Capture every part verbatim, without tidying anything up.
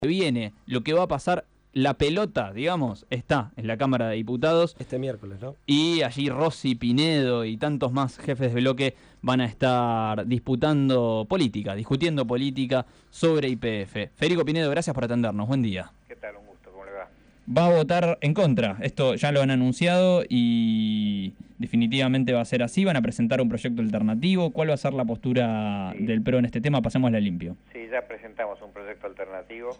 Viene, lo que va a pasar, la pelota, digamos, está en la Cámara de Diputados. Este miércoles, ¿no? Y allí Rossi, Pinedo y tantos más jefes de bloque van a estar disputando política, discutiendo política sobre Y P F. Federico Pinedo, gracias por atendernos. Buen día. ¿Qué tal? Un gusto, ¿cómo le va? Va a votar en contra. Esto ya lo han anunciado y definitivamente va a ser así. Van a presentar un proyecto alternativo. ¿Cuál va a ser la postura Sí. del P R O en este tema? Pasémosla limpio. Sí, ya presentamos un proyecto alternativo.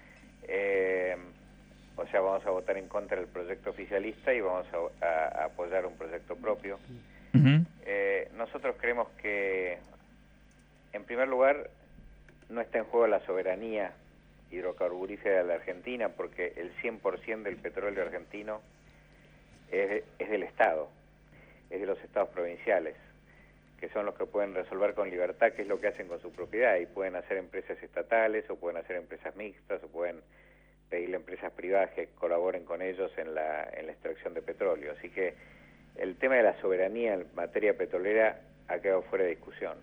Eh, o sea, vamos a votar en contra del proyecto oficialista y vamos a, a, a apoyar un proyecto propio. Uh-huh. Eh, nosotros creemos que, en primer lugar, no está en juego la soberanía hidrocarburífera de la Argentina, porque el cien por ciento del petróleo argentino es, de, es del Estado, es de los estados provinciales, que son los que pueden resolver con libertad qué es lo que hacen con su propiedad, y pueden hacer empresas estatales, o pueden hacer empresas mixtas, o pueden pedirle a empresas privadas que colaboren con ellos en la, en la extracción de petróleo. Así que el tema de la soberanía en materia petrolera ha quedado fuera de discusión.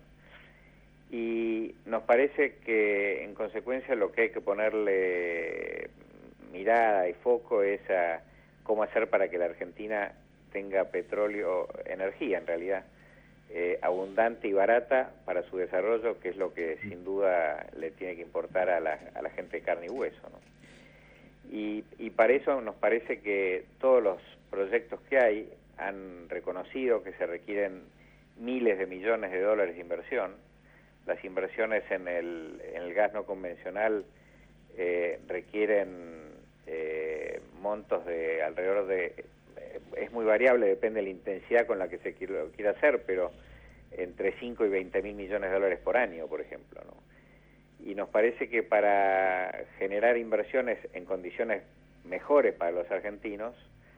Y nos parece que, en consecuencia, lo que hay que ponerle mirada y foco es a cómo hacer para que la Argentina tenga petróleo, energía en realidad, eh, abundante y barata para su desarrollo, que es lo que sin duda le tiene que importar a la, a la gente de carne y hueso, ¿no? Y, y para eso nos parece que todos los proyectos que hay han reconocido que se requieren miles de millones de dólares de inversión. Las inversiones en el, en el gas no convencional eh, requieren eh, montos de alrededor de... Eh, es muy variable, depende de la intensidad con la que se quiera, quiera hacer, pero entre cinco y veinte mil millones de dólares por año, por ejemplo, ¿no? Y nos parece que para generar inversiones en condiciones mejores para los argentinos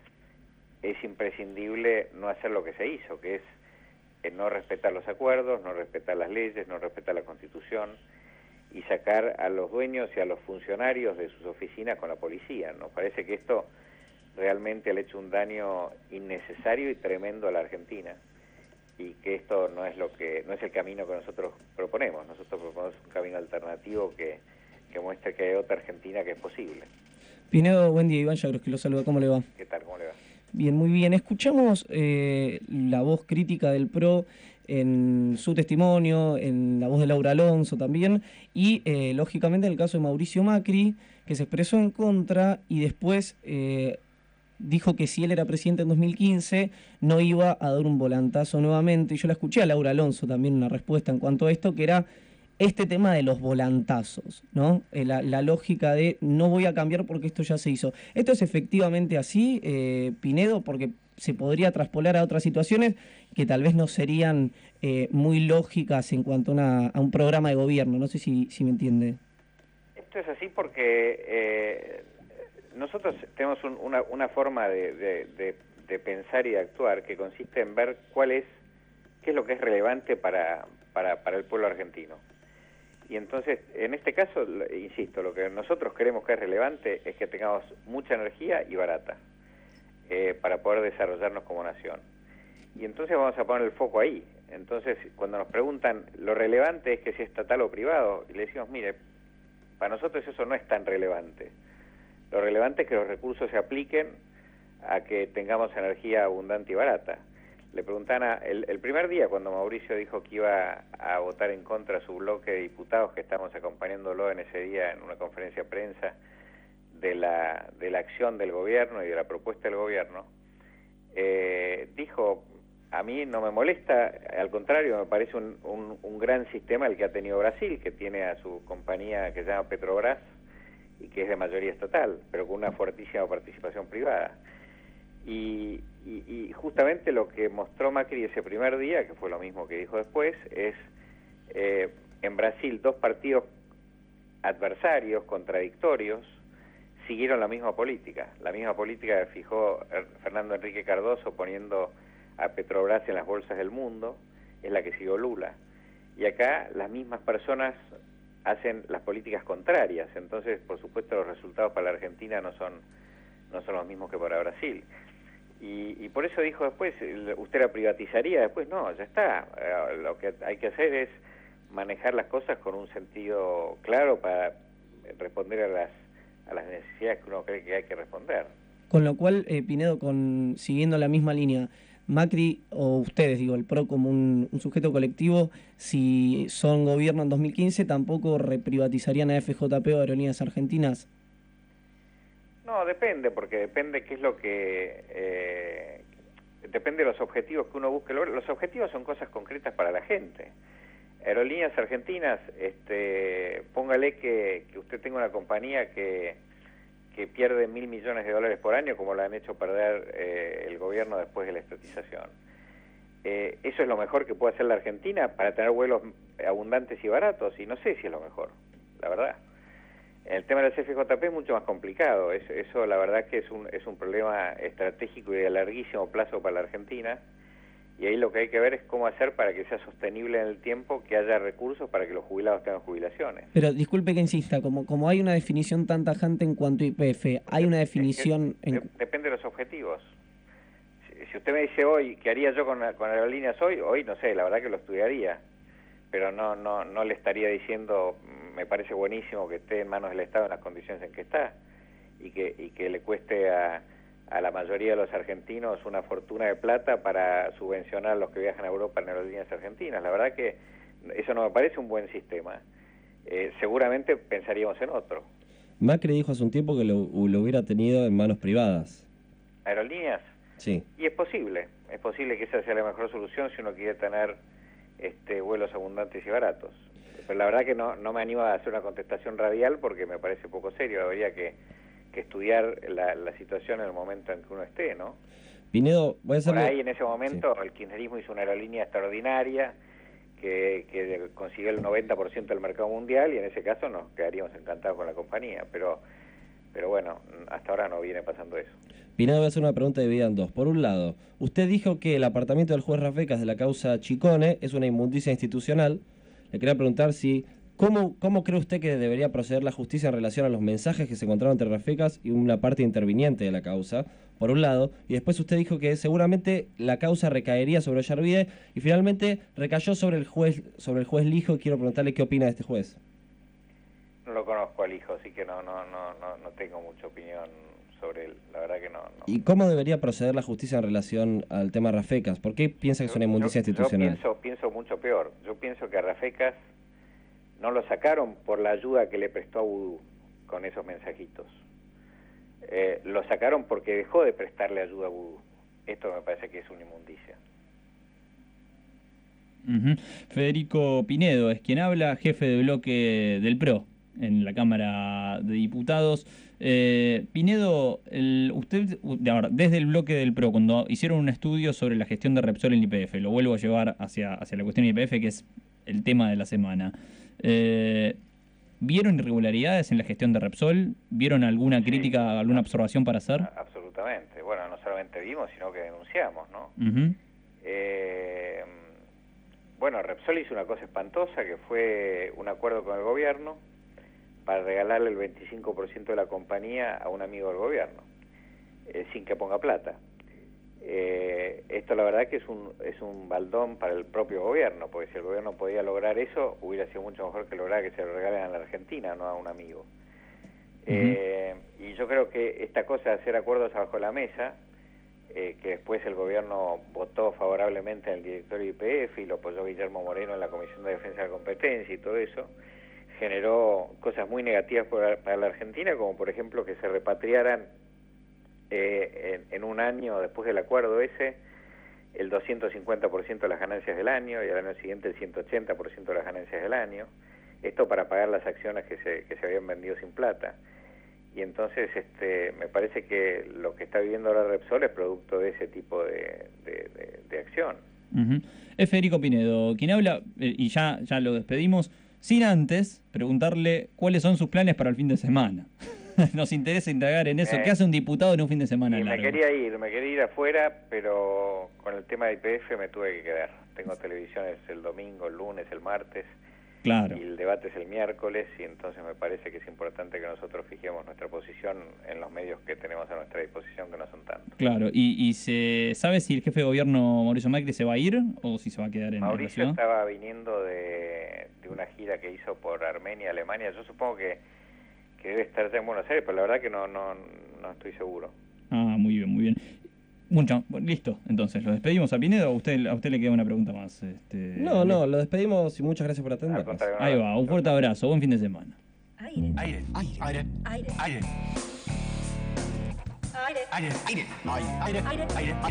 es imprescindible no hacer lo que se hizo, que es eh, no respetar los acuerdos, no respetar las leyes, no respetar la Constitución, y sacar a los dueños y a los funcionarios de sus oficinas con la policía. Nos parece que esto realmente le ha hecho un daño innecesario y tremendo a la Argentina, y que esto no es lo que no es el camino que nosotros proponemos. Nosotros proponemos un camino alternativo que, que muestre que hay otra Argentina que es posible. Pinedo, buen día. Iván Yagros, que lo saluda. ¿Cómo le va? ¿Qué tal? ¿Cómo le va? Bien, muy bien. Escuchamos eh, la voz crítica del P R O en su testimonio, en la voz de Laura Alonso también, y eh, lógicamente en el caso de Mauricio Macri, que se expresó en contra y después eh, dijo que si él era presidente en dos mil quince no iba a dar un volantazo nuevamente. Y yo la escuché a Laura Alonso también una respuesta en cuanto a esto, que era este tema de los volantazos, ¿no? Eh, la, la lógica de no voy a cambiar porque esto ya se hizo. ¿Esto es efectivamente así, eh, Pinedo? Porque se podría traspolar a otras situaciones que tal vez no serían eh, muy lógicas en cuanto a, una, a un programa de gobierno. No sé si, si me entiende. Esto es así porque eh, nosotros tenemos un, una, una forma de, de, de, de pensar y de actuar que consiste en ver cuál es, qué es lo que es relevante para, para, para el pueblo argentino. Y entonces, en este caso, insisto, lo que nosotros creemos que es relevante es que tengamos mucha energía y barata eh, para poder desarrollarnos como nación. Y entonces vamos a poner el foco ahí. Entonces, cuando nos preguntan, lo relevante es que sea estatal o privado, y le decimos, mire, para nosotros eso no es tan relevante. Lo relevante es que los recursos se apliquen a que tengamos energía abundante y barata. Le preguntan a, el, el primer día cuando Mauricio dijo que iba a votar en contra de su bloque de diputados, que estamos acompañándolo en ese día en una conferencia de prensa de la, de la acción del gobierno y de la propuesta del gobierno, eh, dijo, a mí no me molesta, al contrario, me parece un, un, un gran sistema el que ha tenido Brasil, que tiene a su compañía que se llama Petrobras y que es de mayoría estatal, pero con una fuertísima participación privada. Y, y, y justamente lo que mostró Macri ese primer día, que fue lo mismo que dijo después, es eh, en Brasil dos partidos adversarios, contradictorios, siguieron la misma política, la misma política que fijó Fernando Henrique Cardoso poniendo a Petrobras en las bolsas del mundo, es la que siguió Lula. Y acá las mismas personas hacen las políticas contrarias, entonces por supuesto los resultados para la Argentina no son, no son los mismos que para Brasil. Y, y por eso dijo después, usted la privatizaría, después no, ya está, lo que hay que hacer es manejar las cosas con un sentido claro para responder a las, a las necesidades que uno cree que hay que responder. Con lo cual, eh, Pinedo, con, siguiendo la misma línea, Macri o ustedes, digo, el P R O como un, un sujeto colectivo, si son gobierno en dos mil quince, tampoco reprivatizarían a F J P o Aerolíneas Argentinas. No, depende, porque depende qué es lo que... Eh, depende de los objetivos que uno busque. Los objetivos son cosas concretas para la gente. Aerolíneas Argentinas, este, póngale que, que usted tenga una compañía que... que pierde mil millones de dólares por año, como lo han hecho perder eh, el gobierno después de la estatización. Eh, ¿Eso es lo mejor que puede hacer la Argentina para tener vuelos abundantes y baratos? Y no sé si es lo mejor, la verdad. El tema de las F J P es mucho más complicado. Eso, eso la verdad que es un, es un problema estratégico y de larguísimo plazo para la Argentina. Y ahí lo que hay que ver es cómo hacer para que sea sostenible en el tiempo, que haya recursos para que los jubilados tengan jubilaciones. Pero disculpe que insista, como, como hay una definición tan tajante en cuanto a Y P F, ¿hay una definición...? Es que, en... Depende de los objetivos. Si, si usted me dice hoy, ¿qué haría yo con, con aerolíneas hoy? Hoy no sé, la verdad que lo estudiaría. Pero no, no, no le estaría diciendo, me parece buenísimo que esté en manos del Estado en las condiciones en que está. Y que, y que le cueste a... a la mayoría de los argentinos una fortuna de plata para subvencionar a los que viajan a Europa en aerolíneas argentinas. La verdad que eso no me parece un buen sistema. Eh, seguramente pensaríamos en otro. Macri dijo hace un tiempo que lo, lo hubiera tenido en manos privadas. ¿Aerolíneas? Sí. Y es posible, es posible que esa sea la mejor solución si uno quiere tener este, vuelos abundantes y baratos. Pero la verdad que no, no me animo a hacer una contestación radial porque me parece poco serio. Habría que... que estudiar la, la situación en el momento en que uno esté, ¿no? Pinedo, voy a hacerle... Por ahí, en ese momento, sí. El kirchnerismo hizo una aerolínea extraordinaria que, que consiguió el noventa por ciento del mercado mundial y en ese caso nos quedaríamos encantados con la compañía, pero pero bueno, hasta ahora no viene pasando eso. Pinedo, voy a hacer una pregunta dividida en dos. Por un lado, usted dijo que el apartamiento del juez Rafecas de la causa Chicone es una inmundicia institucional. Le quería preguntar si... ¿Cómo, ¿Cómo cree usted que debería proceder la justicia en relación a los mensajes que se encontraron entre Rafecas y una parte interviniente de la causa, por un lado? Y después usted dijo que seguramente la causa recaería sobre Ollarvide y finalmente recayó sobre el juez sobre el juez Lijo. Quiero preguntarle qué opina de este juez. No lo conozco al Lijo, así que no, no, no, no, no tengo mucha opinión sobre él. La verdad que no, no. ¿Y cómo debería proceder la justicia en relación al tema Rafecas? ¿Por qué piensa que es una inmundicia yo, yo, institucional? Yo pienso, pienso mucho peor. Yo pienso que a Rafecas no lo sacaron por la ayuda que le prestó a Vudú con esos mensajitos. Eh, lo sacaron porque dejó de prestarle ayuda a Vudú. Esto me parece que es una inmundicia. Uh-huh. Federico Pinedo es quien habla, jefe de bloque del P R O en la Cámara de Diputados. Eh, Pinedo, el, usted desde el bloque del P R O, cuando hicieron un estudio sobre la gestión de Repsol en Y P F, lo vuelvo a llevar hacia, hacia la cuestión de Y P F, que es el tema de la semana. Eh, ¿Vieron irregularidades en la gestión de Repsol? ¿Vieron alguna sí, crítica, alguna observación para hacer? Absolutamente. Bueno, no solamente vimos, sino que denunciamos, ¿no? Uh-huh. eh, bueno, Repsol hizo una cosa espantosa, que fue un acuerdo con el gobierno para regalarle el veinticinco por ciento de la compañía a un amigo del gobierno, eh, sin que ponga plata. Eh, esto la verdad que es un es un baldón para el propio gobierno, porque si el gobierno podía lograr eso, hubiera sido mucho mejor que lograr que se lo regalen a la Argentina, no a un amigo. Uh-huh. eh, y yo creo que esta cosa de hacer acuerdos abajo de la mesa, eh, que después el gobierno votó favorablemente en el directorio de Y P F y lo apoyó Guillermo Moreno en la Comisión de Defensa de la Competencia y todo eso, generó cosas muy negativas para la Argentina, como por ejemplo que se repatriaran Eh, en, en un año después del acuerdo ese el doscientos cincuenta por ciento de las ganancias del año y al año siguiente el ciento ochenta por ciento de las ganancias del año, esto para pagar las acciones que se, que se habían vendido sin plata. Y entonces este me parece que lo que está viviendo ahora Repsol es producto de ese tipo de, de, de, de acción. Uh-huh. Es Federico Pinedo quien habla, eh, y ya, ya lo despedimos, sin antes preguntarle cuáles son sus planes para el fin de semana. Nos interesa indagar en eso. Eh, ¿Qué hace un diputado en un fin de semana y largo? Me quería ir, me quería ir afuera, pero con el tema de Y P F me tuve que quedar. Tengo televisiones el domingo, el lunes, el martes, claro. Y el debate es el miércoles, y entonces me parece que es importante que nosotros fijemos nuestra posición en los medios que tenemos a nuestra disposición, que no son tantos. Claro, ¿y, y se sabe si el jefe de gobierno Mauricio Macri se va a ir o si se va a quedar en Mauricio la ciudad? Estaba viniendo de, de una gira que hizo por Armenia, Alemania. Yo supongo que que debe estar ya en Buenos Aires, pero la verdad que no, no, no estoy seguro. Ah, muy bien, muy bien. Mucho, bueno, listo, entonces, ¿lo despedimos a Pinedo o a usted, a usted le queda una pregunta más? Este, No, no, lo despedimos y muchas gracias por Al atendernos. contrario, Ahí no, va, un fuerte abrazo, buen fin de semana. Aire. Aire, aire, Aire. aire, Aire. aire, aire, aire, aire, aire, aire.